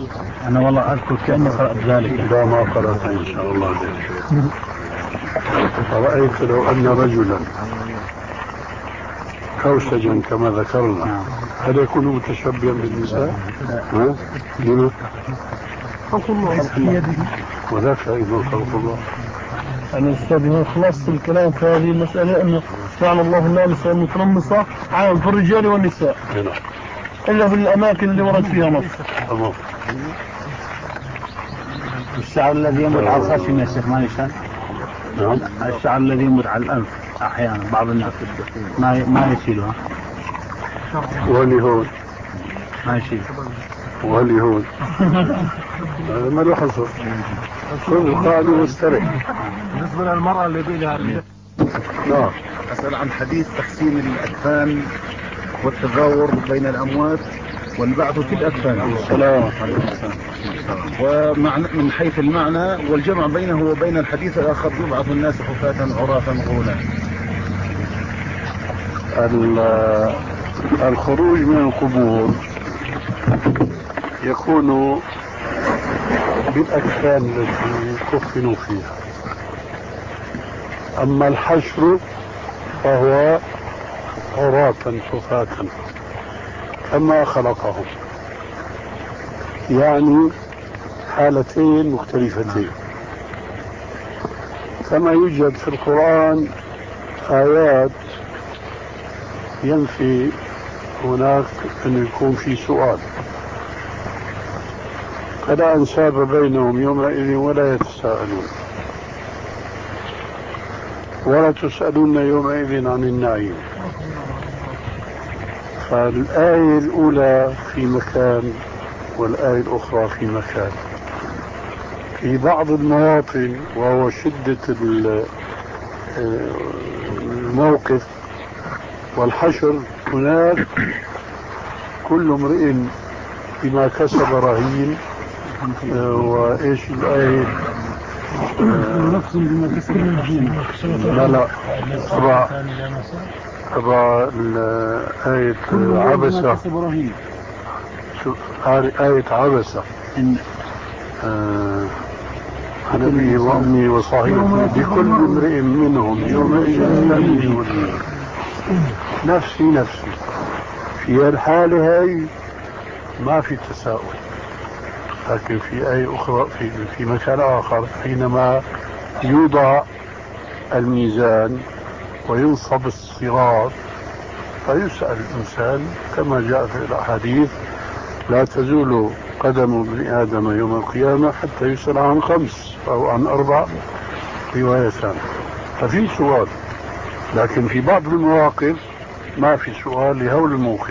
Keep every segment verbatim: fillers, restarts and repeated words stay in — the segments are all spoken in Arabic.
أنا والله أذكر كأني قرأت ذلك. لا ما قرأت إن شاء الله ذلك. رأيت لو أن رجلا كوسجا كما ذكرنا هل يكون متشبها بالنساء؟ ها؟ لما؟ خلق الله في يده. وذاك أيضا خلق الله. أنا أستاذ خلاص الكلام في هذه المسألة أنه جعل الله اللامسة والمتنمصة عام في الرجال والنساء إلا في الأماكن اللي ورد فيها نص. تمام. الشعر الذي يموت على الخشم يا شيخ ما يشان؟ نعم. الشعر الذي يموت على الأنف أحيانا بعض الناس ما ما يشيلها. وهل هون؟ ما يشيل. وهل هون؟ هذا ما له حصر. كل قاعد واسترح. بالنسبة للمرأة اللي بيلها نعم. أسأل عن حديث تحسين الأكفان والتزاور بين الأموات والبعث في الأكفان. السلام. ومعنى من حيث المعنى والجمع بينه وبين الحديث الآخر يبعث الناس حفاة عراة غرلا. الخروج من القبور يكون بالأكفان التي كفنوا فيها، أما الحشر فهو عراة حفاة كما خلقهم، يعني حالتين مختلفتين. كما يوجد في القرآن آيات ينفي هناك أن يكون في سؤال، فلا أنساب بينهم يومئذ ولا يتساءلون ولا تسألون يومئذ عن النعيم. فالآية الأولى في مكان والآية الأخرى في مكان. في بعض المواطن وهو شدة الموقف والحشر هناك كل امرئ بما كسب رهين. وإيش الآية؟ نفس بما كسب رهين. لا لا تبع تبع آية عبسة. آية عبسة عن أبي وأمي وصاحبتي بكل امرئ منهم يومئذ نفسي نفسي. في الحالة هاي ما في تساؤل، لكن في آية أخرى في, في مكان آخر حينما يوضع الميزان وينصب الصراط فيسأل الإنسان كما جاء في الأحاديث لا تزول قدم ابن آدم يوم القيامة حتى يسأل عن خمس أو عن أربع روايتان. ففي سؤال، لكن في بعض المواقف ما في سؤال لهول الموقف.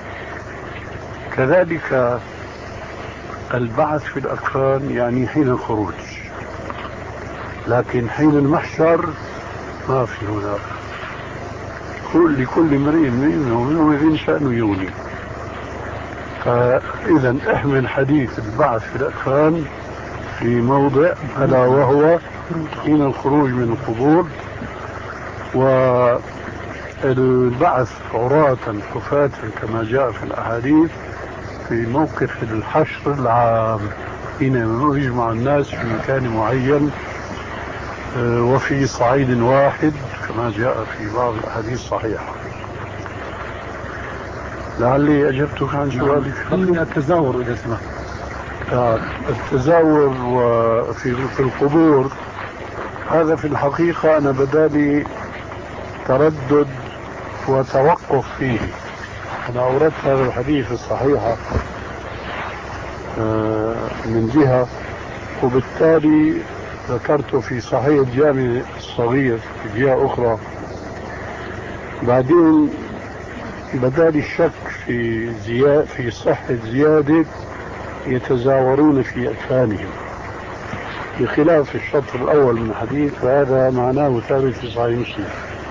كذلك البعث في الأكفان يعني حين الخروج، لكن حين المحشر ما في هناك. كل لكل امرئ منهم يومئذ شأن يغني. فإذا احمل حديث البعث في الأكفان في موضع ألا وهو حين الخروج من القبور، والبعث عراة حفاة كما جاء في الأحاديث في موقف الحشر العام حين يجمع الناس في مكان معين وفي صعيد واحد كما جاء في بعض الأحاديث الصحيحة. لعلي أجبتك عن سؤالك. خليني التزاور إذا سمحت. التزاور في في القبور هذا في الحقيقة أنا بدالي تردد وتوقف فيه. أنا أوردت هذا الحديث الصحيحة من جهة، وبالتالي ذكرته في صحيح الجامع الصغير في جهة أخرى. بعدين بدالي الشك في زيادة في صحة زيادة يتزاورون في أكفانهم بخلاف الشطر الأول من الحديث، فهذا معناه ثابت في صحيح مسلم.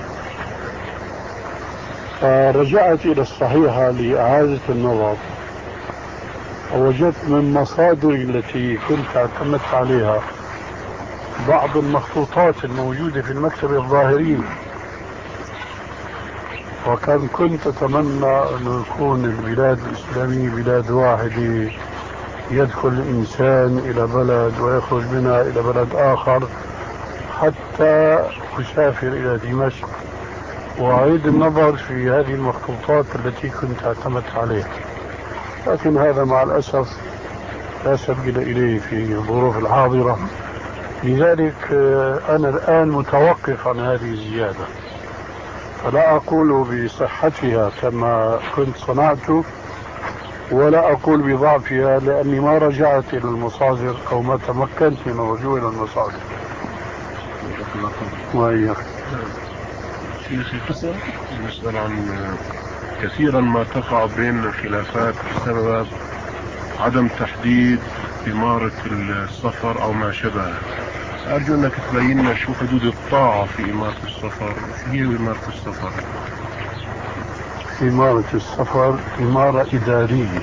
فرجعت إلى الصحيحة لإعادة النظر، ووجدت من مصادر التي كنت اعتمدت عليها بعض المخطوطات الموجودة في المكتبة الظاهرية، وكان كنت أتمنى أن يكون البلاد الإسلامية بلاد واحدة يدخل الإنسان إلى بلد ويخرج منها إلى بلد آخر حتى أسافر إلى دمشق وأعيد النظر في هذه المخطوطات التي كنت اعتمدت عليها، لكن هذا مع الأسف لا سبيل إليه في الظروف الحاضرة. لذلك أنا الآن متوقف عن هذه الزيادة، فلا أقول بصحتها كما كنت صنعت ولا أقول بضعفها، لأني ما رجعت إلى المصادر أو ما تمكنت من الرجوع إلى المصادر. وإياك شيخي نسأل عن كثيرا ما تقع بين خلافات بسبب عدم تحديد إمارة السفر أو ما شابه. أرجو أنك تبين لنا شو حدود الطاعة في إمارة السفر، شو هي إمارة السفر؟ إمارة السفر إمارة إدارية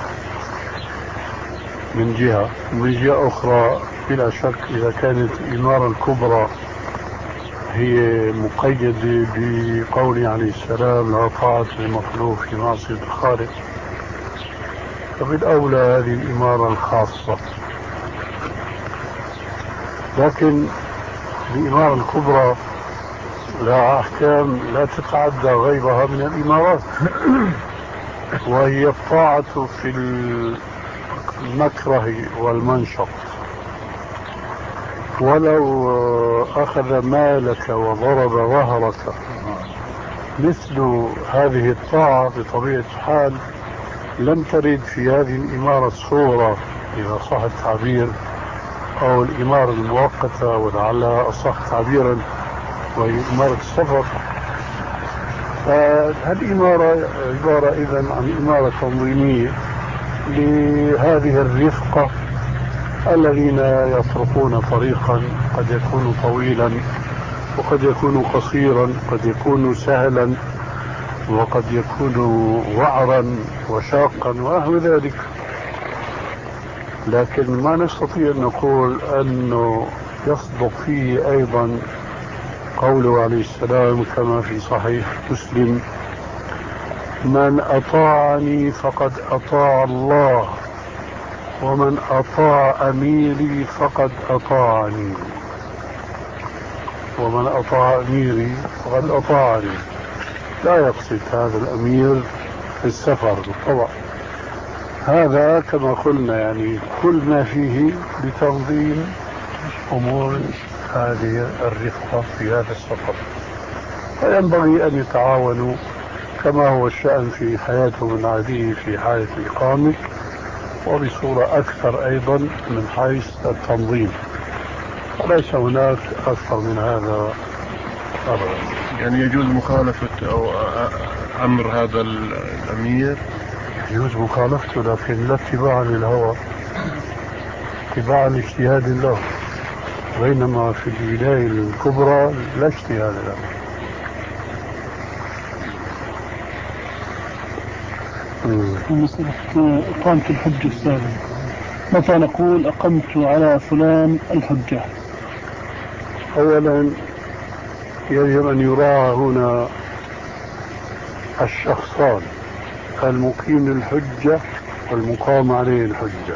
من جهة، ومن جهة أخرى بلا شك إذا كانت الإمارة الكبرى هي مقيدة بقول عليه السلام لا طاعة للمخلوق في معصية الخالق، فبالأولى هذه الإمارة الخاصة. لكن الإمارة الكبرى لها أحكام لا تتعدى غيرها من الإمارات، وهي الطاعة في المكره والمنشط، ولو أخذ مالك وضرب ظهرك مثل هذه الطاعة بطبيعة الحال لم ترد في هذه الإمارة الصورة إذا صح التعبير، أو الإمارة المؤقتة ولعلها أصح تعبيرا وهي إمارة السفر. فالإمارة عبارة إذن عن إمارة تنظيمية لهذه الرفقة الذين يطرقون طريقا قد يكون طويلا وقد يكون قصيرا، قد يكون سهلا وقد يكون وعرا وشاقا ونحو ذلك. لكن ما نستطيع أن نقول أنه يصدق فيه أيضا قوله عليه السلام كما في صحيح مسلم: من أطاعني فقد أطاع الله ومن أطاع أميري فقد أطاعني. ومن أطاع أميري فقد أطاعني، لا يقصد هذا الأمير في السفر بالطبع، هذا كما قلنا يعني كل ما فيه لتنظيم أمور هذه الرفقة في هذا السفر. فينبغي أن يتعاونوا كما هو الشأن في حياتهم العادية في حالة الإقامة، وبصورة أكثر أيضا من حيث التنظيم، وليس هناك أكثر من هذا أبدا. يعني يجوز مخالفة أو أمر هذا الأمير؟ يجوز مخالفته، لكن لا اتباعا للهوى، اتباعا لاجتهاد له، بينما في الولاية الكبرى لا اجتهاد له. مسألة إقامة الحجة السابقة، متى نقول أقمت على فلان الحجة؟ أولا يجب أن يراعى هنا الشخصان، المقيم للحجة والمقام عليه الحجة.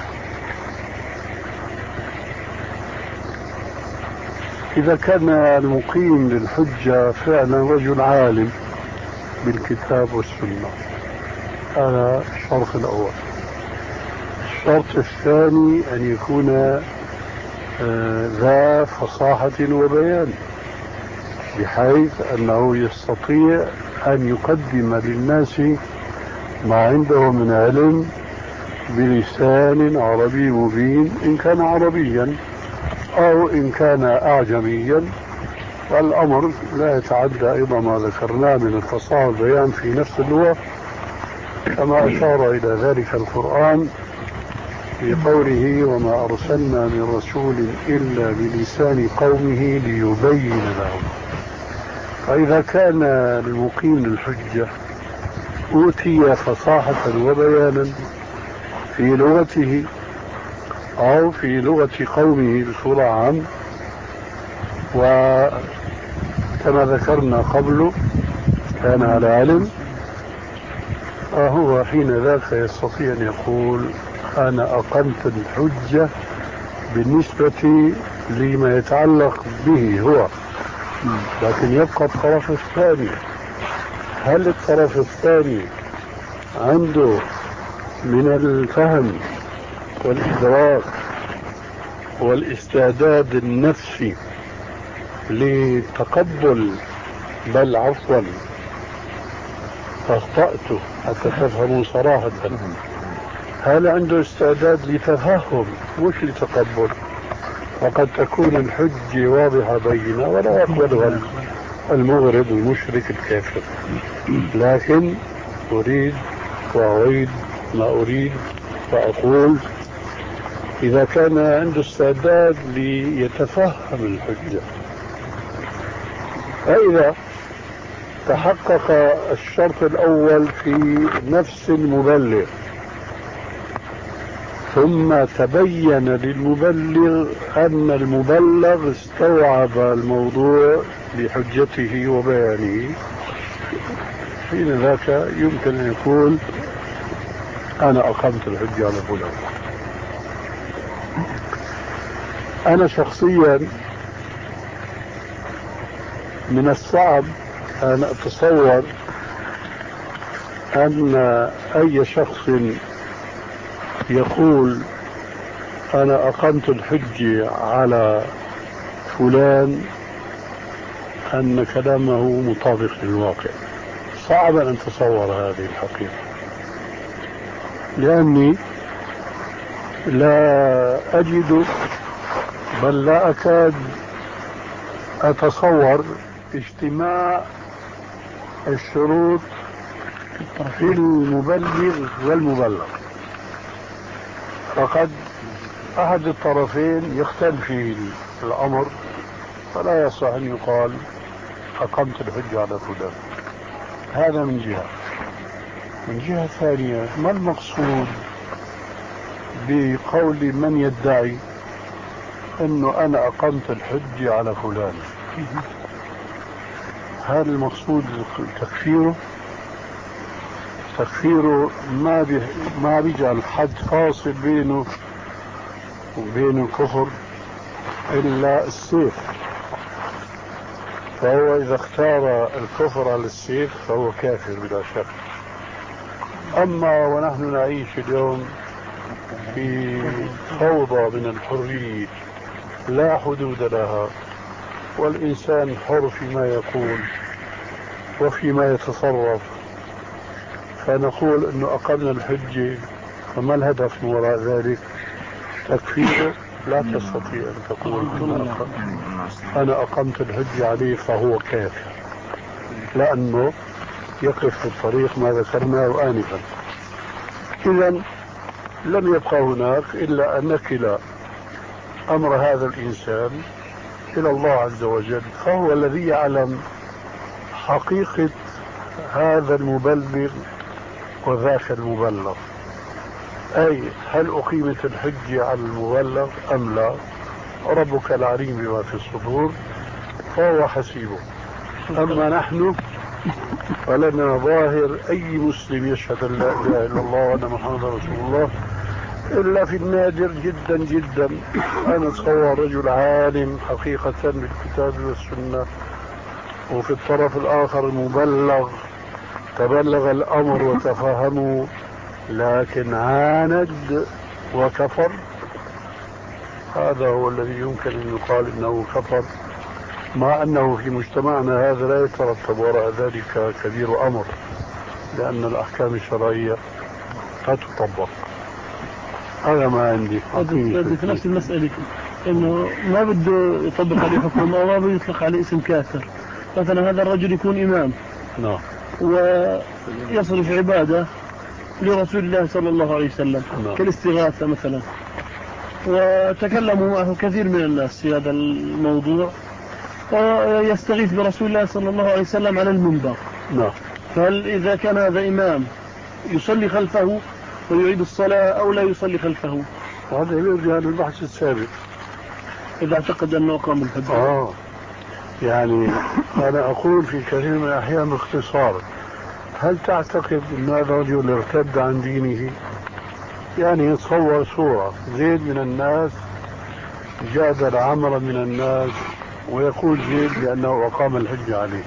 إذا كان المقيم للحجة فعلا رجل عالم بالكتاب والسنة، هذا الشرط الأول. الشرط الثاني أن يكون آه ذا فصاحة وبيان، بحيث أنه يستطيع أن يقدم للناس ما عنده من علم بلسان عربي مبين إن كان عربيا أو إن كان أعجميا، والأمر لا يتعدى أيضا ما ذكرناه من الفصاحة والبيان في نفس اللغة، كما أشار إلى ذلك القرآن في قوله: وما أرسلنا من رسول إلا بلسان قومه ليبين لهم. فإذا كان المقيم للحجة أوتي فصاحة وبيانا في لغته أو في لغة قومه بصورة عامة، وكما ذكرنا قبله كان على علم، فهو حين ذاك يستطيع أن يقول أنا أقمت الحجة بالنسبة لما يتعلق به هو، لكن يبقى الطرف الثاني. هل الطرف الثاني عنده من الفهم والإدراك والاستعداد النفسي لتقبل، بل عفوا أخطأت حتى تفهموا صراحة، هل عنده استعداد لتفهم مش لتقبل؟ وقد تكون الحجة واضحة بينة ولا يقبلها المغرب المشرك الكافر، لكن أريد وأعيد ما أريد وأقول إذا كان عنده استعداد ليتفهم الحجة، فإذا تحقق الشرط الأول في نفس المبلغ ثم تبين للمبلغ أن المبلغ استوعب الموضوع بحجته وبيانه، حين ذاك يمكن أن يقول أنا أقمت الحجة على فلان. أنا شخصيا من الصعب أن أتصور أن أي شخص يقول أنا أقمت الحجة على فلان أن كلامه مطابق للواقع. صعب أن أتصور هذه الحقيقة، لأني لا أجد بل لا أكاد أتصور اجتماع الشروط في المبلغ والمبلغ. فقد أحد الطرفين يختل فيه الأمر فلا يصح أن يقال أقمت الحجة على فلان. هذا من جهة. من جهة ثانية، ما المقصود بقول من يدعي أنه أنا أقمت الحجة على فلان؟ هل المقصود تكفيره؟ تكفيره ما بي ما بيجعل حد فاصل بينه وبين الكفر إلا السيف، فهو إذا اختار الكفر على السيف فهو كافر بلا شك. أما ونحن نعيش اليوم في فوضى من الحرية لا حدود لها، والإنسان حر فيما يقول وفيما يتصرف، فنقول أنه أقمنا الحجة، فما الهدف من وراء ذلك؟ تكفيره؟ لا تستطيع أن تقول أنا أقمت الحجة عليه فهو كافر، لأنه يقف في الطريق ما ذكرناه آنفا. إذن لم يبقى هناك إلا أن نكل أمر هذا الإنسان إلى الله عز وجل، فهو الذي يعلم حقيقة هذا المبلغ وذاك المبلغ، أي هل أقيمت الحجة على المبلغ أم لا؟ ربك العليم بما في الصدور فهو حسيبه. أما نحن فلنا ظاهر أي مسلم يشهد أن لا إله إلا الله وأن محمدا رسول الله، إلا في النادر جدا جدا أنا أتصور رجل عالم حقيقة بالكتاب والسنة، وفي الطرف الآخر المبلغ تبلغ الأمر وتفهموا لكن عاند وكفر. هذا هو الذي يمكن أن يقال إنه كفر، مع أنه في مجتمعنا هذا لا يترتب وراء ذلك كبير أمر، لأن الأحكام الشرعية لا تطبق. هذا ما عندي. في نفس المسألة إنه ما بده يطبق عليه حكم الله وما بده يطلق عليه اسم كافر. مثلا هذا الرجل يكون إمام نعم ويصرف عبادة لرسول الله صلى الله عليه وسلم كالاستغاثة مثلا، وتكلموا معه كثير من الناس في هذا الموضوع، ويستغيث برسول الله صلى الله عليه وسلم على المنبر. نعم. فهل إذا كان هذا إمام يصلي خلفه ويعيد الصلاة أو لا يصلي خلفه؟ هذا يرجع للبحث السابق إذا اعتقد أنه قام بالحج. آه يعني أنا أقول في كثير من الأحيان باختصار، هل تعتقد أن هذا الرجل ارتد عن دينه؟ يعني تصور صورة زيد من الناس جادل عمرا من الناس ويقول زيد بأنه أقام الحجة عليه،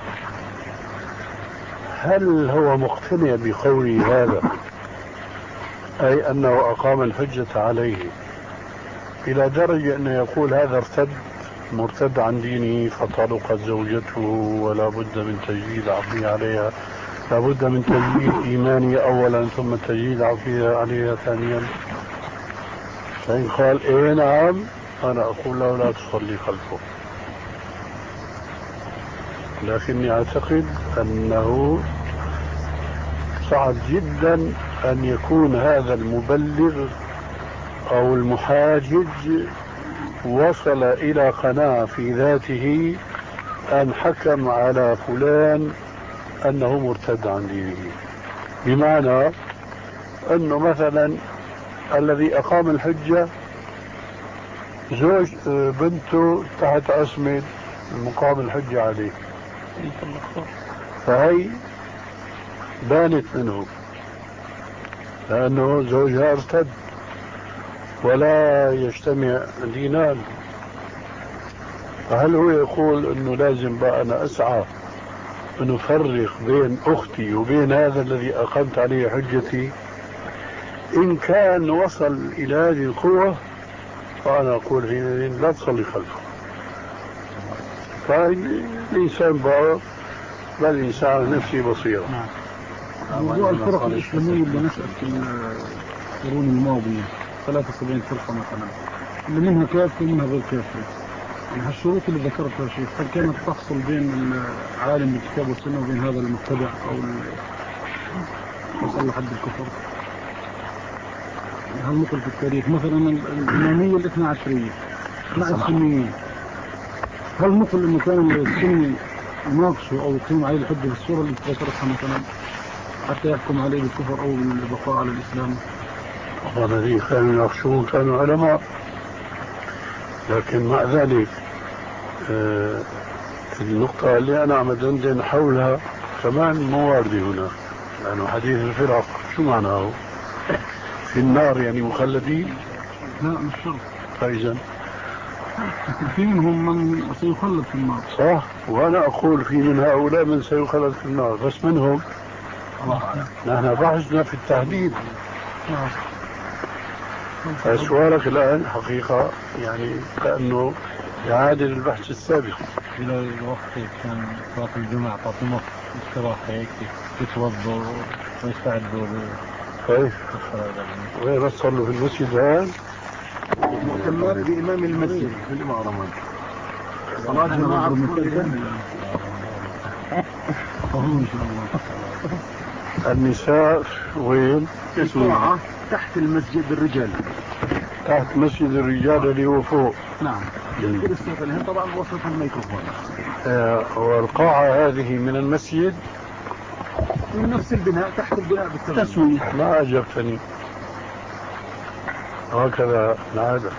هل هو مقتنع بقوله هذا أي أنه أقام الحجة عليه إلى درجة أنه يقول هذا ارتد مرتد عن دينه فطلقت زوجته ولا بد من تجديد عقده عليها، لا بد من تجديد إيمانه أولا ثم تجديد عقده عليها ثانيا؟ فإن قال إيه نعم أنا أقول له لا تصلي خلفه، لكني أعتقد أنه صعب جدا أن يكون هذا المبلغ أو المحاجج وصل إلى قناعة في ذاته أن حكم على فلان أنه مرتد عن دينه، بمعنى أنه مثلا الذي أقام الحجة زوج بنته تحت عصمة مقام الحجة عليه، فهي بانت منه لأنه زوجها ارتد ولا يجتمع دينان، فهل هو يقول أنه لازم بقى أنا أسعى أن أفرق بين أختي وبين هذا الذي أقمت عليه حجتي؟ إن كان وصل إلى هذه القوة فأنا أقول حينئذ لا تصلي خلفه. فالإنسان بقى بل الإنسان نفسي بصيرة. موضوع الفرق الإسلامية اللي نشأت في القرون الماضية ثلاثة وسبعين فرقة مثلا، اللي منها كافر ومنها غير كافر، يعني هالشروط اللي ذكرتها شيخ هل كانت تحصل بين العالم بالكتاب والسنة وبين هذا المبتدع أو وصل لحد الكفر؟ هل مثل في التاريخ مثلا الإمامية الاثنى عشرية مع السنيين، هل مثل إنه كان السني يناقشوا أو يقيم عليه الحجة بالصورة اللي ذكرتها مثلا حتى يحكم عليه بالكفر أو بالبقاء على الإسلام؟ الذين كانوا يناقشون كانوا علماء، لكن مع ذلك آه النقطة اللي أنا عم أدندن حولها كمان مو واردة هنا، لأنه حديث الفرق شو معناه؟ في النار يعني مخلدين؟ لا مش شرط. فإذا في منهم من سيخلد في النار. صح، وأنا أقول في من هؤلاء من سيخلد في النار، بس منهم نحن بحثنا في التحديد. فسؤالك الآن حقيقة يعني كأنه يعادل البحث السابق. إلى الوقت كان صلاة الجمعة تعطي وقت استراحة هيك يتوضوا ويستعدوا كيف؟ وين بس صلوا في المسجد هذا؟ مهتمات بإمام المسجد في الإمارة صلاة الجمعة النساء وين؟ القاعة تحت المسجد الرجال، تحت مسجد الرجال اللي هو فوق. نعم. يمكن الصوت الهند طبعا وصلت الميكروفون. آه والقاعة هذه من المسجد من نفس البناء تحت البناء بالتسوية. ما أعجبتني هكذا العادة.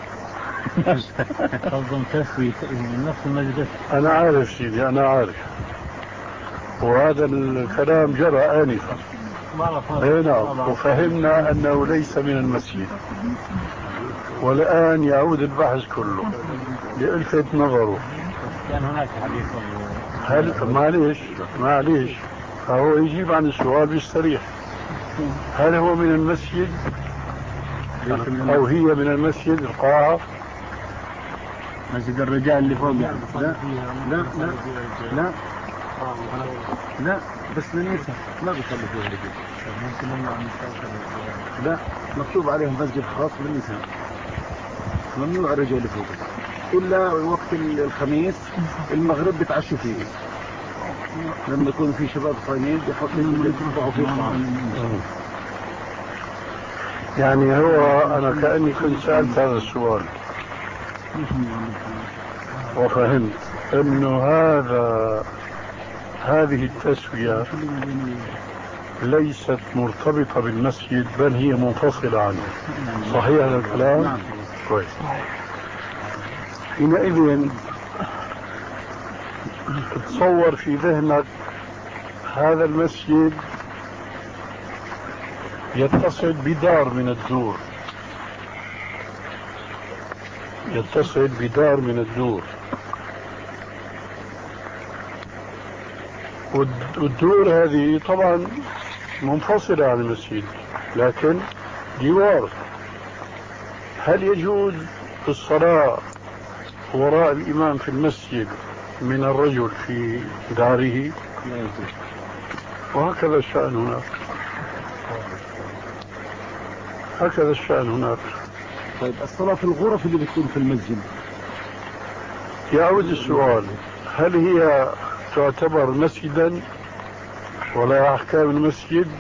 تنظم تسوية من نفس المسجد. أنا عارف سيدي أنا عارف، وهذا الكلام جرى آنفا هنا وفهمنا أنه ليس من المسجد، والآن يعود البحث كله لألفت نظره. كان هناك حديث هل معليش معليش فهو يجيب عن السؤال بيستريح. هل هو من المسجد أو هي من المسجد القاعة؟ مسجد الرجال اللي فوق يعني. لا لا لا لا لا بس للنساء ما بيصلوا فيه الرجال. ممكن نمنع النساء. لا مكتوب عليهم مسجد خاص للنساء، ممنوع الرجال فوق إلا وقت الخميس المغرب بتعشوا فيه، لما يكون في شباب صايمين بيحطوا فيه طعام. يعني هو أنا كأني كنت سألت هذا السؤال وفهمت أنه هذا هذه التسوية ليست مرتبطة بالمسجد بل هي منفصلة عنه. صحيح هذا الكلام؟ نعم. كويس. حينئذ تصور في ذهنك هذا المسجد يتصل بدار من الدور، يتصل بدار من الدور، والدور هذه طبعا منفصلة عن المسجد لكن جوار. هل يجوز الصلاة وراء الإمام في المسجد من الرجل في داره؟ وهكذا الشأن هناك، هكذا الشأن هناك. طيب الصلاة في الغرف اللي بتكون في المسجد، يعود السؤال، هل هي تعتبر مسجدا ولا أحكام المسجد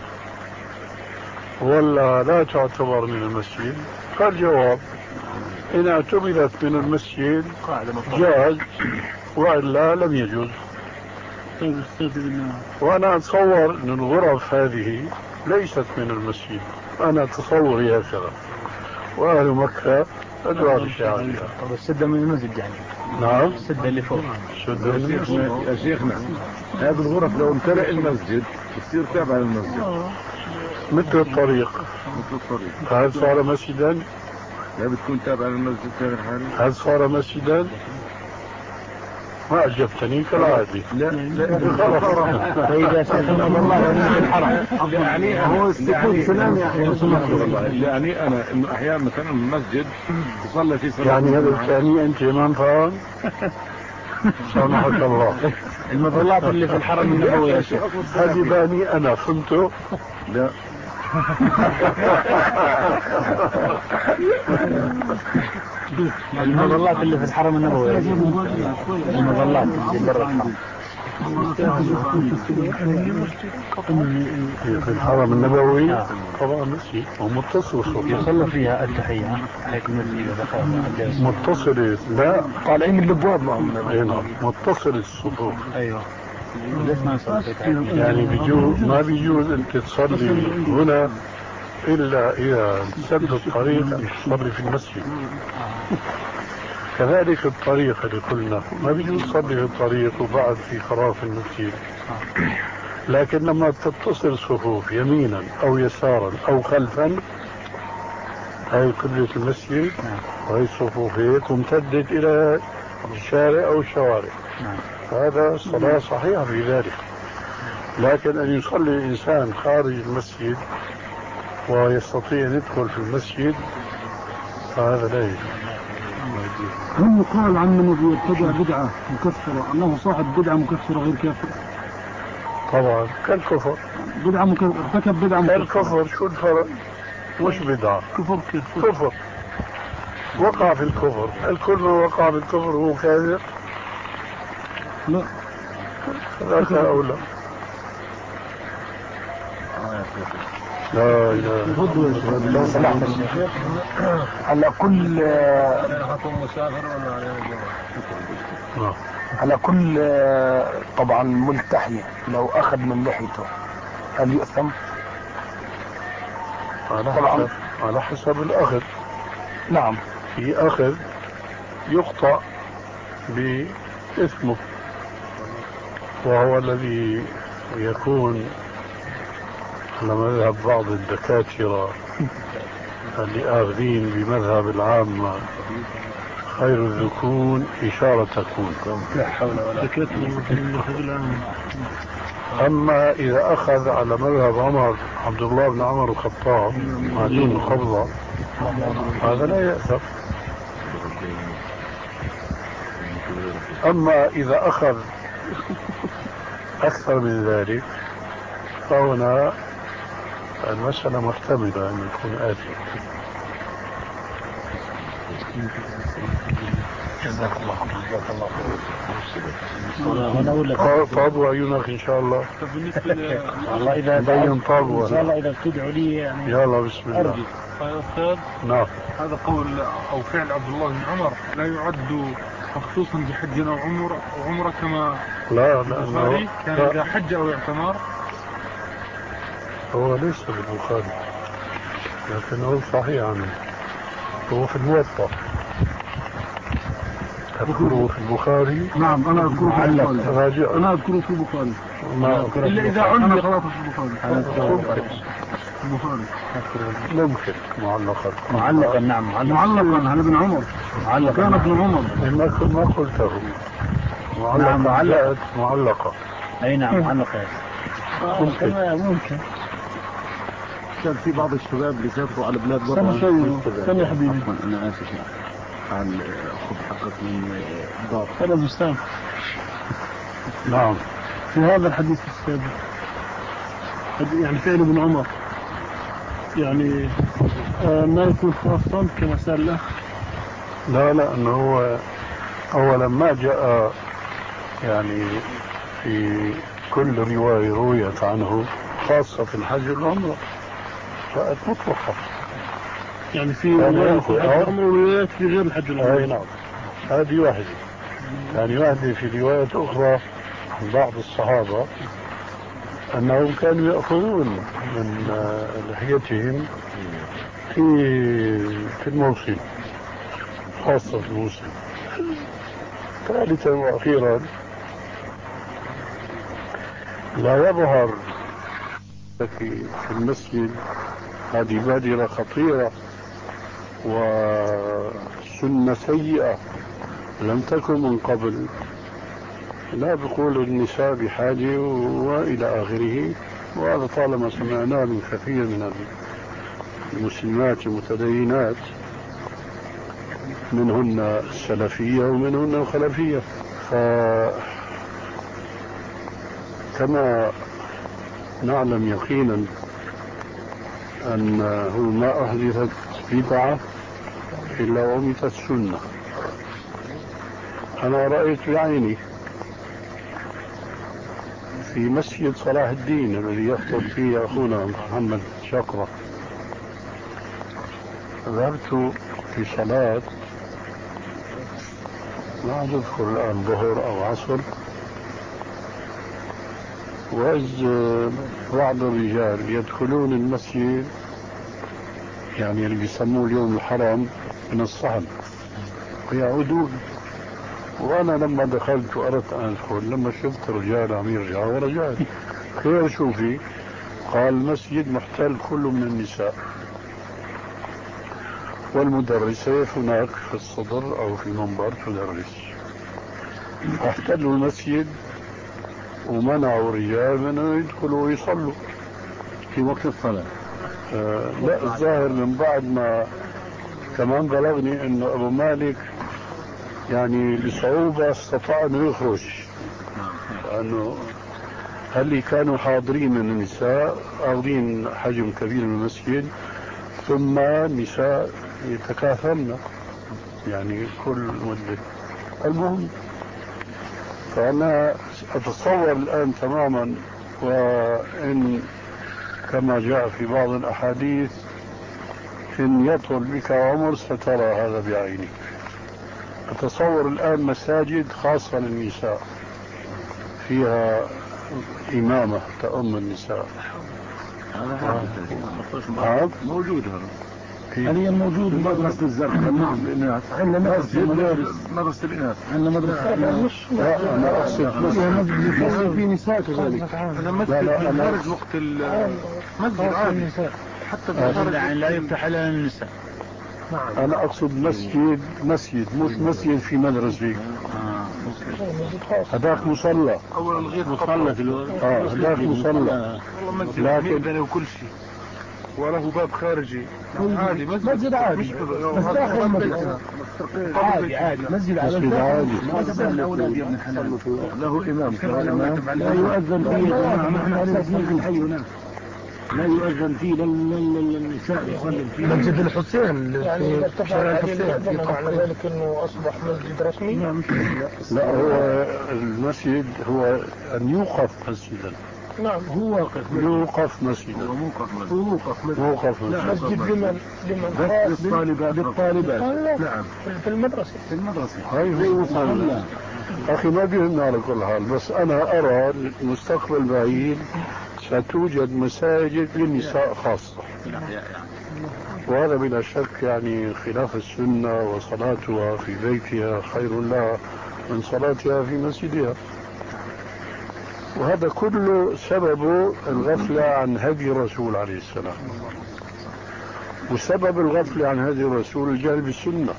ولا لا تعتبر من المسجد؟ فالجواب إن اعتبرت من المسجد جاز وإلا لم يجوز. وأنا أتصور أن الغرف هذه ليست من المسجد، أنا تصوري هكذا، وأهل مكة أدرى بشعارها. السدة من المسجد يعني. نعم السدة اللي فوق. السدة من المسجد يا شيخنا هذه الغرف لو امتلأ المسجد تصير تابعة للمسجد مثل الطريق، مثل الطريق. هل صار مسجدا؟ لا بتكون تابعة للمسجد في الحالة. هل صار مسجدا؟ ما أجبتني كالعادي. لا لا طيب يا شيخ المظلات في الحرم يعني هو السكوت سلام يعني يعني أنا إنه أحيانا مثلا المسجد تصلي في صلاة يعني هذا الثاني أنت ما فاهم؟ سامحك الله. المظلات اللي في الحرم النبوي يا شيخ هذه باني أنا فهمته. لا المظلات اللي في الحرم النبوي، المظلات اللي برا الحرم في الحرم النبوي طبعا مسجد ومتصل يصلى فيها التحية هيك متصل. لا طالعين من الابواب معهم. نعم متصل الصفوف. ايوه ليش ما يصلي؟ يعني بيجوز ما بيجوز انت تصلي هنا الا اذا سد الطريق ان تصلي في المسجد. كذلك الطريق اللي قلنا ما بيجوز تصلي في الطريق وبعد في خراف المسجد. لكن لما تتصل صفوف يمينا او يسارا او خلفا، هاي قبلة المسجد وهي الصفوف هيك وامتدت الى الشارع او الشوارع، هذا الصلاة صحيحة في ذلك. لكن ان يصلي الانسان خارج المسجد ويستطيع ان يدخل في المسجد فهذا لا يجوز. هم يقال عن من يبتدع بدعة مكفرة أنه صاحب بدعة مكفرة غير كافر. طبعا كالكفر، بدعة مكفرة، ارتكب بدعة مكفرة. كالكفر شو الفرق؟ مش بدعة، كفر كيف؟ كفر، وقع في الكفر. الكل ما وقع في الكفر هو كافر؟ لا ذاك أولى. لا إله لو سمحت الشيخ على كل على كل طبعا ملتحي لو أخذ من لحيته هل يؤثم؟ على حسب على حسب الأخذ. نعم في أخذ يقطع بإثمه وهو الذي يكون على مذهب بعض الدكاترة اللي آخذين بمذهب العامة خير الذكون إشارة تكون. لا حول ولا قوة. أما إذا أخذ على مذهب عمر عبد الله بن عمر الخطاب مع دون القبضة هذا لا يأثم. أما إذا أخذ أكثر من ذلك فهنا المسألة محتملة أن يكون آثم. جزاك الله جزاك الله. طابوا عيونك إن شاء الله. والله إذا بين طابوا إن شاء الله إذا بتدعوا لي يعني. يلا بسم الله. يا أستاذ نعم. هذا قول أو فعل عبد الله بن عمر لا يعد مخصوصا بحج أو عمرة أو عمرة كما لا لا البخاري كان إذا حج أو اعتمر. هو ليس في البخاري لكنه صحيح عنه، هو في الموطأ. تذكره في البخاري؟ نعم أنا أذكره في البخاري. راجع. أنا أذكره في البخاري. ما إلا إذا علق في البخاري. البخاري ممكن معلقا معلقا نعم معلقا عن ابن عمر معلقا كان ابن عمر ما ما قلته معلقا نعم معلقا معلقة اي نعم معلقا ممكن ممكن. كان في بعض الشباب اللي سافروا على بلاد برا سنة شيء سنة يا حبيبي انا اسف عن خذ حقك من دار أنا بستان. نعم. في هذا الحديث السابق يعني فعل ابن عمر يعني آه ما يكون خاصا كما سأل الأخ. لا لا انه هو اولا ما جاء يعني في كل رواية رويت عنه خاصة في الحج والعمرة جاءت مطلقة يعني في رواية في الحج والعمرة وروايات في غير الحج والعمرة. اي نعم هذه واحدة. ثاني واحدة في رواية أخرى عن بعض الصحابة أنهم كانوا يأخذون من لحيتهم في في الموسم خاصة في الموسم. ثالثا وأخيرا لا يظهر في المسجد هذه بادرة خطيرة وسنة سيئة لم تكن من قبل. لا بقول النساء بحاجة وإلى آخره، وهذا طالما سمعناه من كثير من المسلمات المتدينات منهن السلفية ومنهن الخلفية. فكما نعلم يقينا أنه ما أحدثت بدعة إلا ومتت سنة. أنا رأيت بعيني في مسجد صلاح الدين الذي يخطب فيه أخونا محمد شقرة، ذهبت في صلاة ما أذكر الآن ظهر أو عصر، وإذ بعض الرجال يدخلون المسجد يعني اللي بيسموه اليوم الحرام من الصحن ويعودون. وأنا لما دخلت وأردت أن أدخل لما شفت رجال عم يرجعوا ورجعت. خير شوفي قال المسجد محتل كله من النساء والمدرسات هناك في الصدر أو في المنبر تدرس، فاحتلوا المسجد ومنعوا الرجال من أن يدخلوا ويصلوا في وقت الصلاة. آه لا الظاهر من بعد ما كمان بلغني أنه أبو مالك يعني بصعوبة استطاع أنه يخرج، لأنه اللي كانوا حاضرين من النساء أخذين حجم كبير من المسجد، ثم النساء يتكاثرن يعني كل مدة. المهم فأنا أتصور الآن تماما، وإن كما جاء في بعض الأحاديث إن يطول بك عمر سترى هذا بعينك. أتصور الآن مساجد خاصة للنساء فيها إمامة تأم النساء. هذا آه. موجود هذا حاليا موجود في مدرسة الزرقاء. نعم الإناث عندنا مدرسة مدرسة الإناث عندنا مدرسة. لا أنا أقصد مسجد في نساء كذلك. أنا مسجد خارج وقت المسجد عادي حتى خارج لا يفتح إلا للنساء. أنا أقصد مسجد مسجد مش مسجد في مدرسة. هذاك مصلى. أول الغيط مصلى في الوقت. آه هذاك مصلى. والله مسجد لكن بينه وكل شيء وله باب خارجي عادي. مسجد عادي مش بس داخل المدرسة عادي عادي مسجد عادي. مسجد عادي له إمام لا يؤذن فيه. نحن أساسنا في الحي هناك لا يؤذن فيه للنساء يصلي فيه. مسجد الحسين يعني إذا شارع الحسين معنى ذلك أنه أصبح مسجد رسمي؟ لا هو المسجد هو أن يوقف مسجدا. نعم هو واقف يوقف مسجدا. موقف مسجد. موقف مسجد. موقف مسجد. مسجد لمن لمن بس للطالبات. للطالبات. نعم في المدرسة. في المدرسة. هاي هو مصلى. أخي ما بيهمنا على كل حال، بس أنا أرى مستقبل بعيد ستوجد مساجد للنساء خاصة، وهذا بلا شك يعني خلاف السنة، وصلاتها في بيتها خير لها من صلاتها في مسجدها. وهذا كله سببه الغفلة عن هدي الرسول عليه السلام، وسبب الغفلة عن هدي الرسول الجهل بالسنة،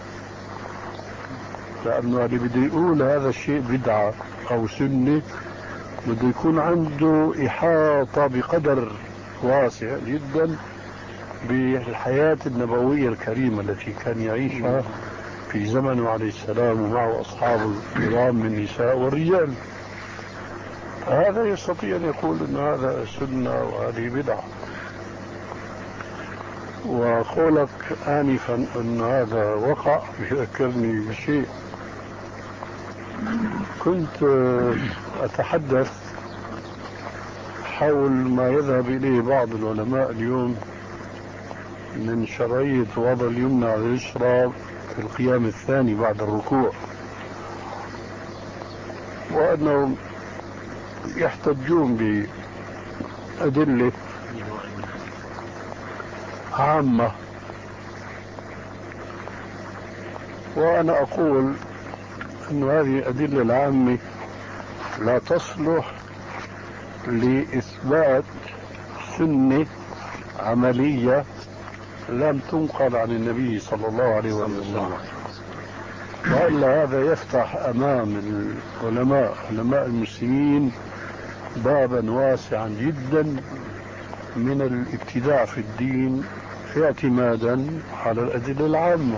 لأنه اللي بده يقول هذا الشيء بدعة أو سنة بده يكون عنده إحاطة بقدر واسع جدا بالحياة النبوية الكريمة التي كان يعيشها في زمنه عليه السلام ومعه أصحابه الكرام من النساء والرجال. هذا يستطيع أن يقول أن هذا سنة وهذه بدعة. وقولك آنفا أن هذا وقع يذكرني بشيء. كنت أتحدث حول ما يذهب إليه بعض العلماء اليوم من شرعية وضع اليمنى على اليسرى في القيام الثاني بعد الركوع، وأنهم يحتجون بأدلة عامة، وأنا أقول أن هذه الأدلة العامة لا تصلح لإثبات سنة عملية لم تنقل عن النبي صلى الله عليه وسلم، وإلا هذا يفتح أمام العلماء علماء المسلمين بابا واسعا جدا من الابتداع في الدين اعتمادا على الأدلة العامة.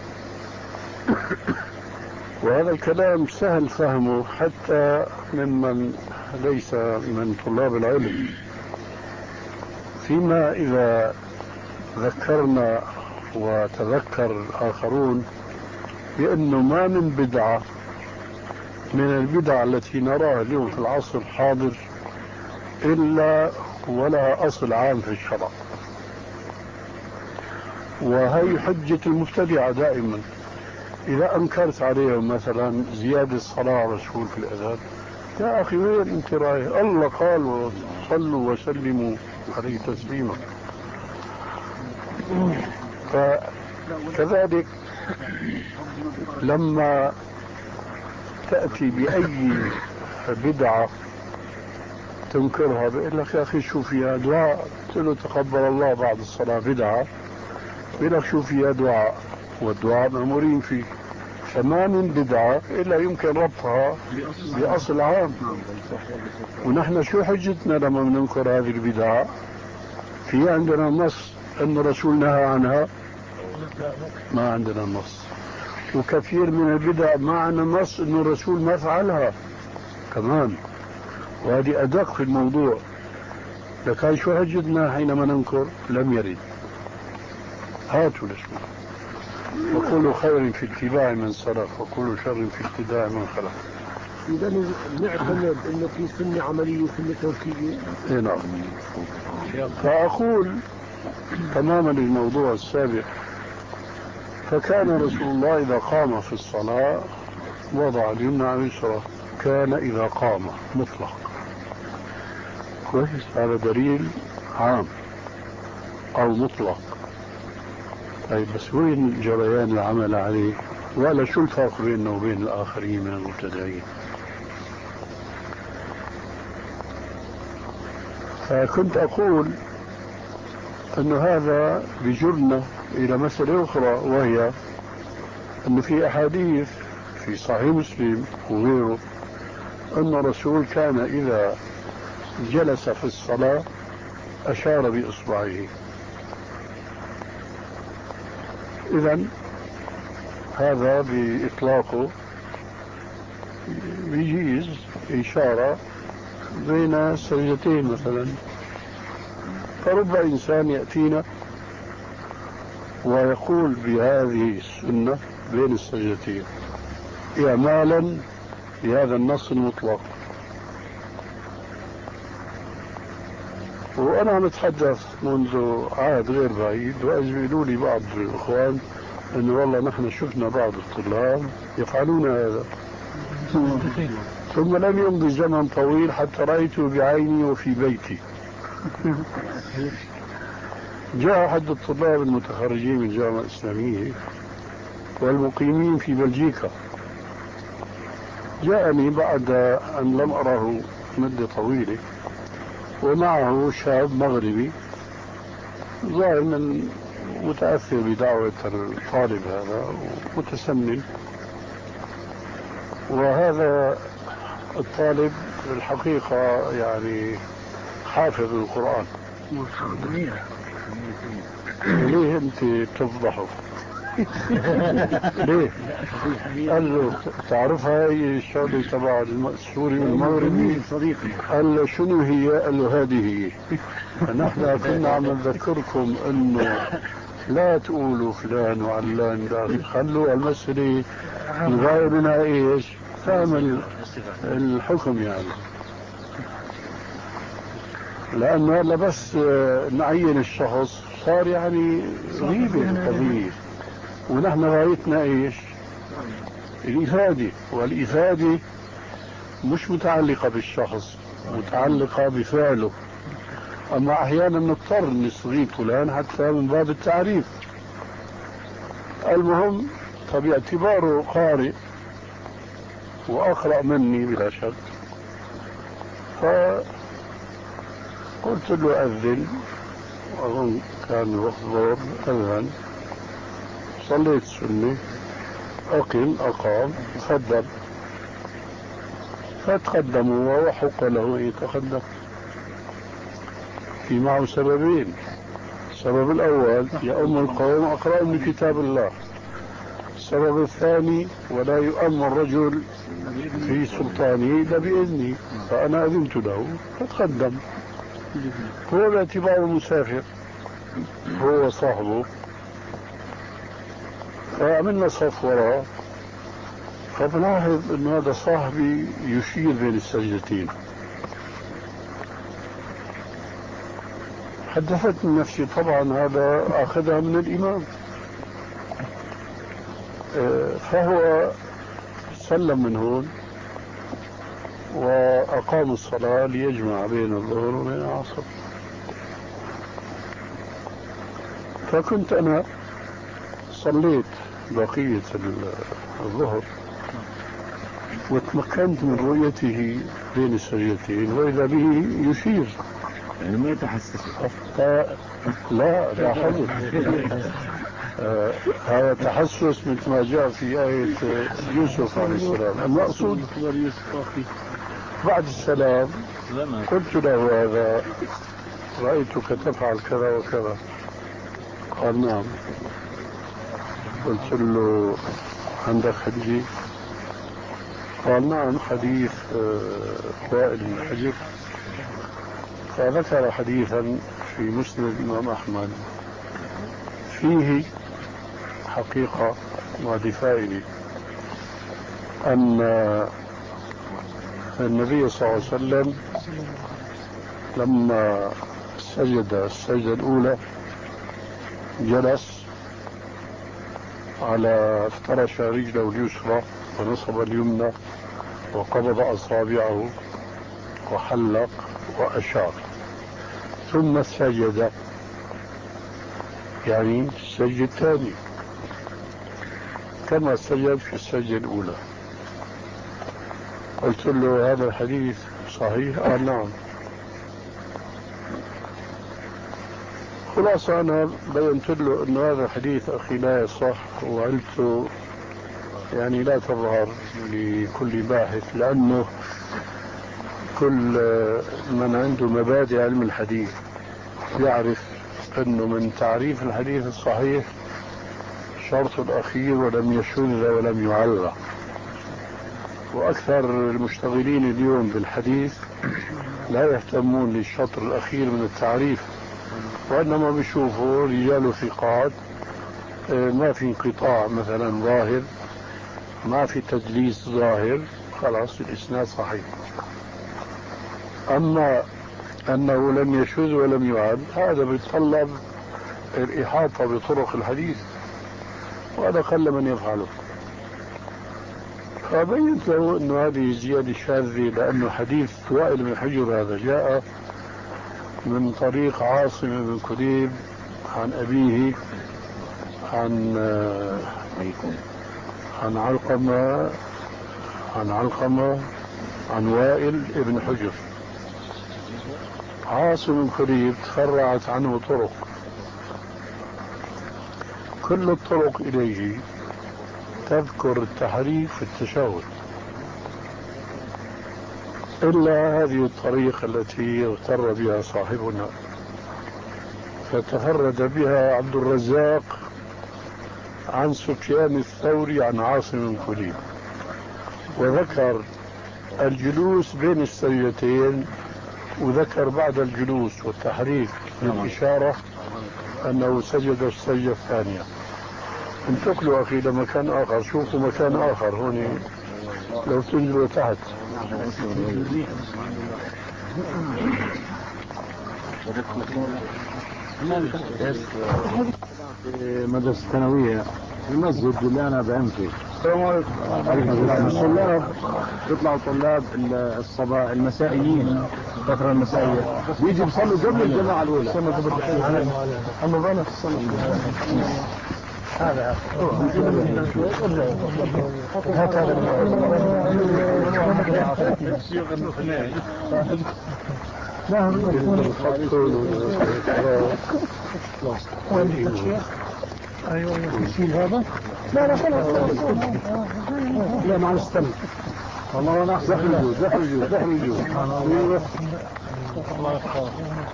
وهذا الكلام سهل فهمه حتى ممن ليس من طلاب العلم، فيما إذا ذكرنا وتذكر الآخرون بأنه ما من بدعة من البدع التي نراها اليوم في العصر الحاضر إلا ولها أصل عام في الشرع. وهي حجة المبتدعة دائما، إذا أنكرت عليهم مثلا زيادة الصلاة رسول في الأذان، يا أخي وين أنت رايح؟ الله قال وصلوا وسلموا عليه تسليما. فكذلك لما تأتي بأي بدعة تنكرها بيقول لك يا أخي شو فيها دعاء، قلت له تقبل الله بعد الصلاة بدعة، بيقول لك شو فيها دعاء، والدعاء مأمورين فيه، فما من بدعة إلا يمكن ربطها بأصل عام. ونحن شو حجتنا لما ننكر هذه البدعة؟ في عندنا نص أن الرسول نهى عنها؟ ما عندنا نص. وكثير من البدع ما عندنا نص أن الرسول ما فعلها كمان، وهذه أدق في الموضوع. لكن شو حجتنا حينما ننكر؟ لم يرد. هاتوا الاسم. وكل خير في اتباع من سلف وكل شر في ابتداع من خلف. إذا نعتمد أنه في سنة عملية وسنة توكيدية. إيه نعم. فأقول تماما الموضوع السابق، فكان رسول الله إذا قام في الصلاة وضع اليمنى على اليسرى، كان إذا قام مطلق. كويس، هذا دليل عام أو مطلق. طيب بس وين جريان العمل عليه؟ ولا شو الفرق بينه وبين الآخرين من المبتدعين؟ فكنت أقول أن هذا بجرنا إلى مسألة أخرى، وهي أن في أحاديث في صحيح مسلم وغيره أن الرسول كان إذا جلس في الصلاة أشار بإصبعه. إذن هذا بإطلاقه بيجيز إشارة بين السجدتين مثلا. فرب إنسان يأتينا ويقول بهذه السنة بين السجدتين إعمالا بهذا النص المطلق. وأنا متحدث منذ عهد غير بعيد، وأجملوا لي بعض الإخوان أنه والله نحن شفنا بعض الطلاب يفعلون هذا. ثم لم يمضي زمن طويل حتى رأيته بعيني وفي بيتي. جاء أحد الطلاب المتخرجين من الجامعة الإسلامية والمقيمين في بلجيكا، جاءني بعد أن لم أره مدة طويلة، ومعه شاب مغربي ظاهر من متأثر بدعوة الطالب هذا ومتسنن. وهذا الطالب الحقيقة يعني حافظ القرآن. ليه انت تفضحه؟ ليه؟ قال له تعرف هاي الشغلة تبع السوري والمغربي؟ قال له شنو هي؟ قال له هذه هي. فنحن كنا عم نذكركم انه لا تقولوا فلان وعلان، لا خلوا المسألة يغاية منها ايش؟ فهم الحكم يعني. لأنه هلا بس نعين الشخص صار يعني غيبة القضية، ونحن غايتنا ايش؟ الإفادة، والإفادة مش متعلقة بالشخص، متعلقة بفعله. أما أحيانا نضطر نصغي فلان حتى من باب التعريف. المهم فباعتباره قارئ وأقرأ مني بلا شك، فقلت له أذن، أظن كان وقت ظهر، أذن، صليت سنة، أقم، أقام، تفضل. فتقدموا وحق له أن يتقدم. في معه سببين: السبب الأول يؤم القوم أقرأ من كتاب الله. السبب الثاني ولا يؤم الرجل في سلطانه إلا بإذنه، فأنا أذنت له فتقدم. هو باعتباره مسافر هو صاحبه، فعملنا صف وراء، فبلاحظ أن هذا صاحبي يشير بين السجدتين. حدثتني نفسي طبعا هذا أخذها من الإمام، فهو سلم من هون وأقام الصلاة ليجمع بين الظهر وبين العصر. فكنت أنا صليت بقية الظهر وتمكنت من رؤيته بين السجدتين، وإذا به يشير، يعني ما يتحسس. لا لاحظت آه هذا تحسس مثل ما جاء في آية يوسف عليه السلام. المقصود بعد السلام قلت له هذا رأيتك تفعل كذا وكذا. قال نعم. قلت له عندك حديث؟ قال نعم، حديث وائل بن حجر. فذكر حديثا في مسند الإمام أحمد فيه حقيقة ودفائني أن النبي صلى الله عليه وسلم لما سجد السجدة الأولى جلس على افترش رجله اليسرى ونصب اليمنى وقبض أصابعه وحلق وأشار، ثم سجد، يعني السجد الثاني كما سجد في السجدة الأولى. قلت له هذا الحديث صحيح؟ قال نعم. خلاصة أنا بينت له أن هذا الحديث أخي لا يصح، وعلته يعني لا تظهر لكل باحث، لأنه كل من عنده مبادئ علم الحديث يعرف أنه من تعريف الحديث الصحيح شرط الأخير ولم يشذ ولم يعلق. وأكثر المشتغلين اليوم بالحديث لا يهتمون للشطر الأخير من التعريف، وإنما بيشوفوا رجال ثقات، ما في انقطاع مثلا ظاهر، ما في تدليس ظاهر، خلاص الإسناد صحيح. أما أنه لم يشذ ولم يعد، هذا بيتطلب الإحاطة بطرق الحديث، وهذا قل من يفعله. فبينت له أن هذه زيادة شاذة، لأنه حديث وائل بن حجر هذا جاء من طريق عاصم بن كليب عن أبيه عن عن علقمة عن علقمة عن وائل ابن حجر. عاصم بن كليب تفرعت عنه طرق، كل الطرق إليه تذكر التحريف في التشهد، إلا هذه الطريقة التي اغتر بها صاحبنا فتفرد بها عبد الرزاق عن سفيان الثوري عن عاصم بن كليب، وذكر الجلوس بين السجدتين، وذكر بعد الجلوس والتحريك للإشارة أنه سجد السجدة الثانية. انتقلوا أخي لمكان آخر، شوفوا مكان آخر هون لو تنزلوا تحت. مدرسة ثانوية المسجد اللي أنا بعمل فيه. السلام عليكم. الطلاب يطلعوا طلاب الصباح المسائيين، الفترة المسائية بيجي بيصلوا قبل الجماعة الأولى. أما بنا في السنة هذا ايوه التشيل هذا لا لا خلاص لا مع السنة والله انا دحرجوا دحرجوا دحرجوا الله يختار.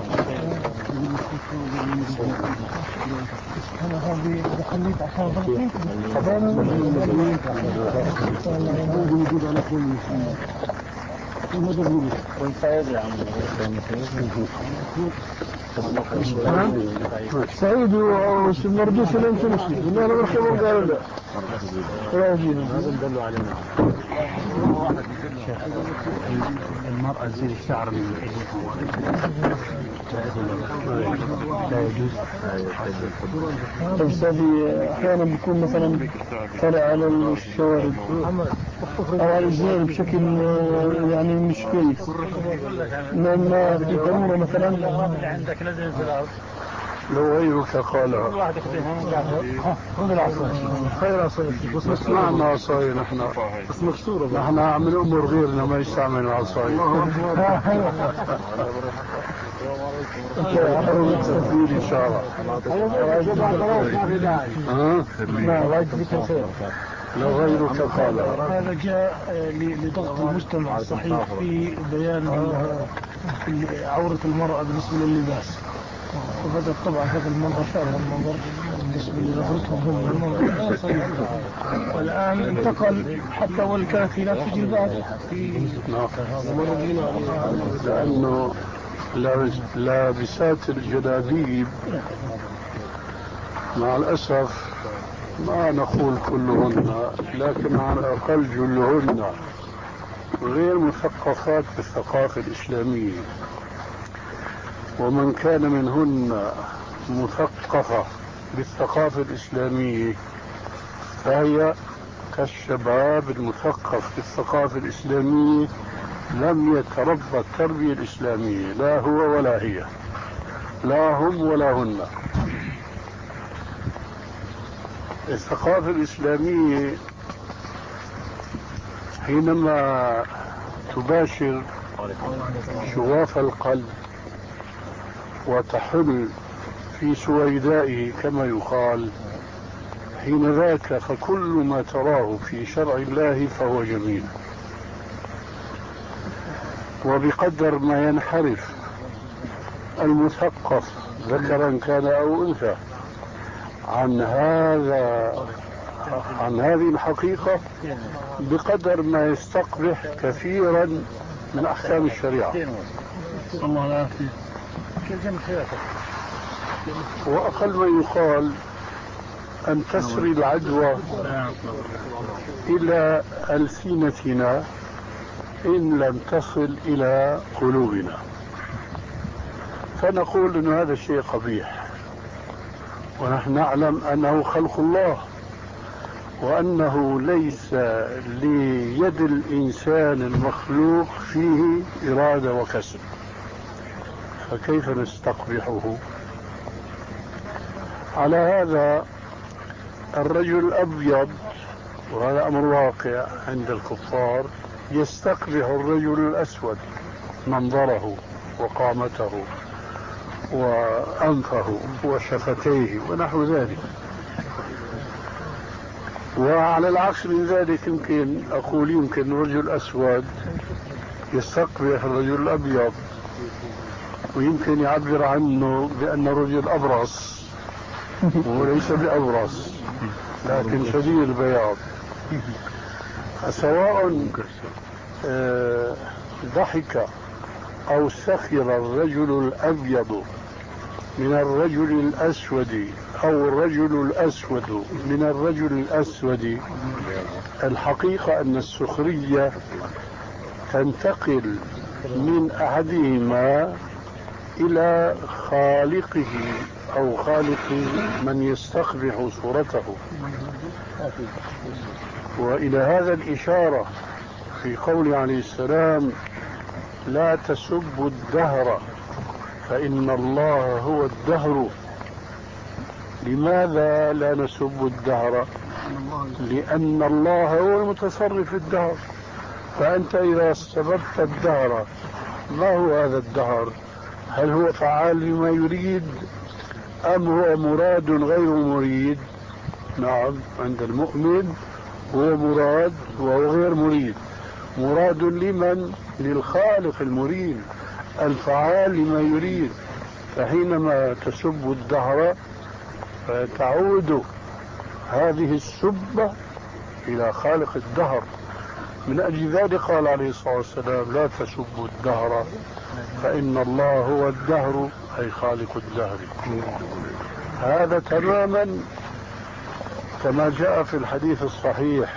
انا هذه خليت عشان غلطي طبعا موجود على كل شيء. وانت يا عم سعيد ومردوش اللي انت مشي والله انا بركب قال لا راجل هذا ندلوا علينا. المرأة تزيل الشعر لا يجوز. بس هذه احيانا بيكون مثلا طلع على الشوارب او على الزير بشكل يعني مش كويس، لما في ضرورة مثلا عندك نزل في الارض لو غيرك قالها خذ العصاية خير عصاية بس ما عندنا عصاية نحن، بس مكسورة نحن عم نأمر غيرنا ما يستعمل العصاية. ان شاء الله. لو غيرك قالها. هذا جاء لضغط المجتمع الصحيح في بيان عورة المرأة بالنسبة لللباس، وبدأت طبعا هذا المنظر فعلا المنظر بالنسبة لنظرتهم هم المنظر صحيح، والآن انتقل حتى وإن كانت في نفس الجلباب في لأنه لابسات الجلابيب مع الأسف ما نقول كلهن لكن على الأقل جلهن غير مثقفات بالثقافة الإسلامية، ومن كان منهن مثقفة بالثقافة الإسلامية فهي كالشباب المثقف بالثقافة الإسلامية لم يتربى التربية الإسلامية، لا هو ولا هي، لا هم ولا هن. الثقافة الإسلامية حينما تباشر شواف القلب وتحل في سويدائه كما يقال، حين ذاك فكل ما تراه في شرع الله فهو جميل. وبقدر ما ينحرف المثقف ذكرا كان أو أنثى عن هذا عن هذه الحقيقة بقدر ما يستقبح كثيرا من أحكام الشريعة. الله العافية. وأقل ما يقال أن تسري العدوى إلى ألسنتنا إن لم تصل إلى قلوبنا، فنقول أن هذا الشيء قبيح، ونحن نعلم أنه خلق الله وأنه ليس ليد الإنسان المخلوق فيه إرادة وكسب، فكيف نستقبحه؟ على هذا الرجل الأبيض، وهذا أمر واقع عند الكفار، يستقبح الرجل الأسود منظره وقامته وأنفه وشفتيه ونحو ذلك. وعلى العكس من ذلك يمكن أقول يمكن رجل أسود يستقبح الرجل الأبيض، ويمكن يعبر عنه بأن رجل أبرص وليس بأبرص لكن شديد البياض. سواء ضحك أو سخر الرجل الأبيض من الرجل الأسود أو الرجل الأسود من الرجل الأسود، الحقيقة أن السخرية تنتقل من أحدهما إلى خالقه أو خالق من يستقبح صورته. وإلى هذا الإشارة في قول عليه السلام: لا تسبوا الدهر فإن الله هو الدهر. لماذا لا نسب الدهر؟ لأن الله هو المتصرف في الدهر. فأنت إذا سببت الدهر، ما هو هذا الدهر؟ هل هو فعال لما يريد أم هو مراد غير مريد؟ نعم، عند المؤمن هو مراد وهو غير مريد. مراد لمن؟ للخالق المريد الفعال لما يريد. فحينما تسب الدهر فتعود هذه السبة إلى خالق الدهر. من أجل ذلك قال عليه الصلاة والسلام: لا تسبوا الدهر فإن الله هو الدهر، أي خالق الدهر. هذا تماما كما جاء في الحديث الصحيح: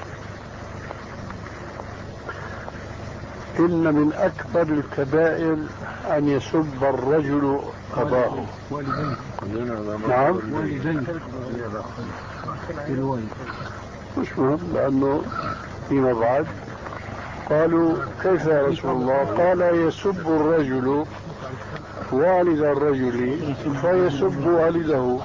إن من أكبر الكبائر أن يسب الرجل أباه. نعم، مش مهم، لأنه فيما بعد قالوا: كيف يا رسول الله؟ قال: يسب الرجل والد الرجل فيسب والده.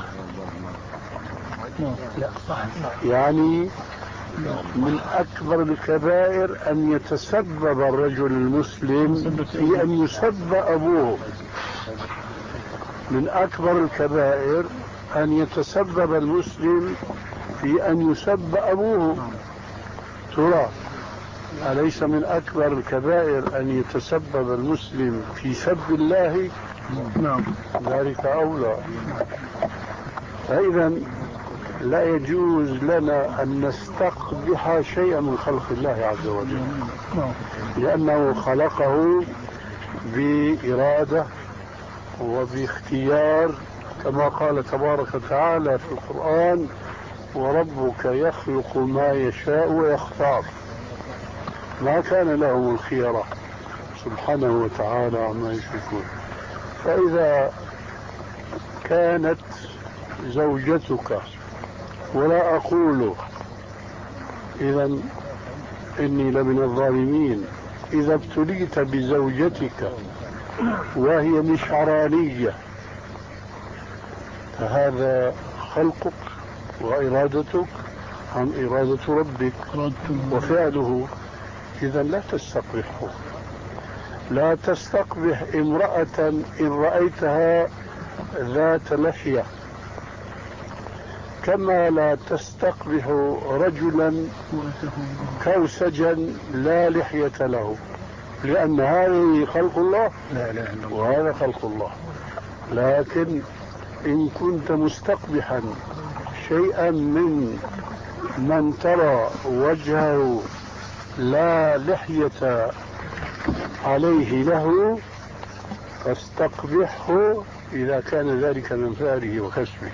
يعني من أكبر الكبائر أن يتسبب الرجل المسلم في أن يسب أبوه. من أكبر الكبائر أن يتسبب المسلم في أن يسب أبوه. ترى أليس من أكبر الكبائر أن يتسبب المسلم في سب الله؟ نعم، ذلك أولى. فإذا لا يجوز لنا أن نستقبح شيئا من خلق الله عز وجل، لأنه خلقه بإرادة وباختيار، كما قال تبارك وتعالى في القرآن: وربك يخلق ما يشاء ويختار. ما كان لهم الخيرة سبحانه وتعالى عما يشركون. فإذا كانت زوجتك، ولا أقول إذا إني لمن الظالمين، إذا ابتليت بزوجتك وهي مشعرانية، فهذا خلقك وإرادتك عن إرادة ربك وفعله. إذا لا تستقبحه. لا تستقبح امرأة إن رأيتها ذات لحية، كما لا تستقبح رجلا كوسجا لا لحية له، لأن هذه خلق الله وهذا خلق الله. لكن إن كنت مستقبحا شيئا من من ترى وجهه لا لحية عليه له، فاستقبحه إذا كان ذلك من فعله وكسبه.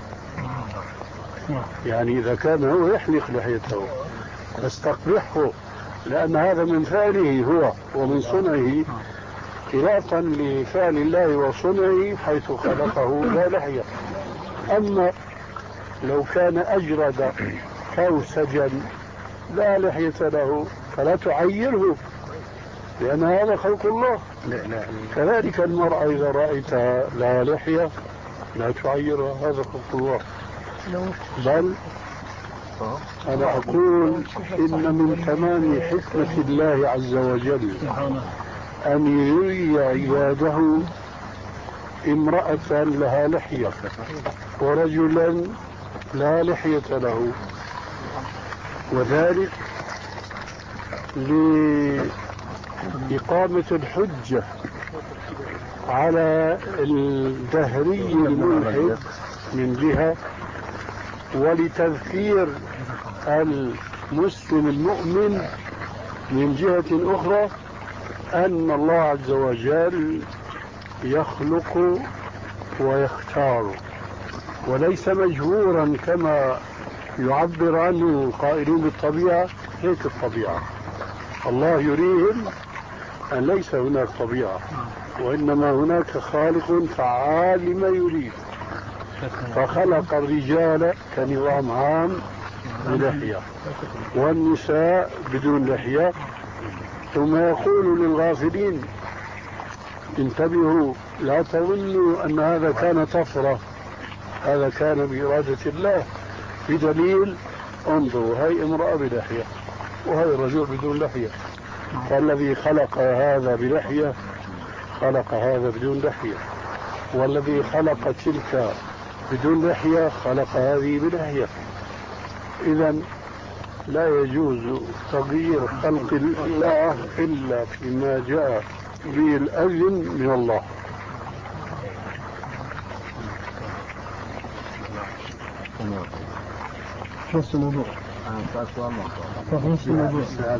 يعني إذا كان هو يحلق لحيته فاستقبحه، لأن هذا من فعله هو ومن صنعه، خلافا لفعل الله وصنعه حيث خلقه لا لحية. أما لو كان أجرد كوسجا لا لحية له فلا تعيره، لأن هذا خلق الله. كذلك المرأة إذا رأيتها لا لحية لا تعيرها، هذا خلق الله. بل أنا أقول إن من تمام حكمة الله عز وجل أن يري عباده امرأة لها لحية ورجلا لا لحية له، وذلك لإقامة الحجة على الدهري الملحد من جهة، ولتذكير المسلم المؤمن من جهة أخرى أن الله عز وجل يخلق ويختار وليس مجبورا كما يعبر عنه القائلون بالطبيعة. هيك الطبيعة الله يريهم أن ليس هناك طبيعة، وإنما هناك خالق فعال لما يريد، فخلق الرجال كنظام عام بلحية والنساء بدون لحية. ثم يقول للغافلين انتبهوا لا تظنوا أن هذا كان طفرة، هذا كان بإرادة الله، بدليل انظروا هاي امرأة بلحية وهي رجل بدون لحية، فالذي خلق هذا بلحية خلق هذا بدون لحية، والذي خلق تلك بدون لحية خلق هذه بلحية. إذن لا يجوز تغيير خلق الله إلا فيما جاء به الأذن من الله. نفس الموضوع. نفس الموضوع.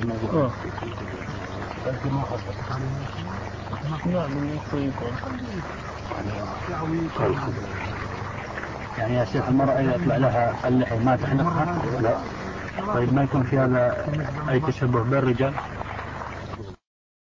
يعني يا شيخ المرأة إذا يطلع لها اللحية ما تحلقها؟ لا. طيب ما يكون في هذا أي تشبه بالرجال؟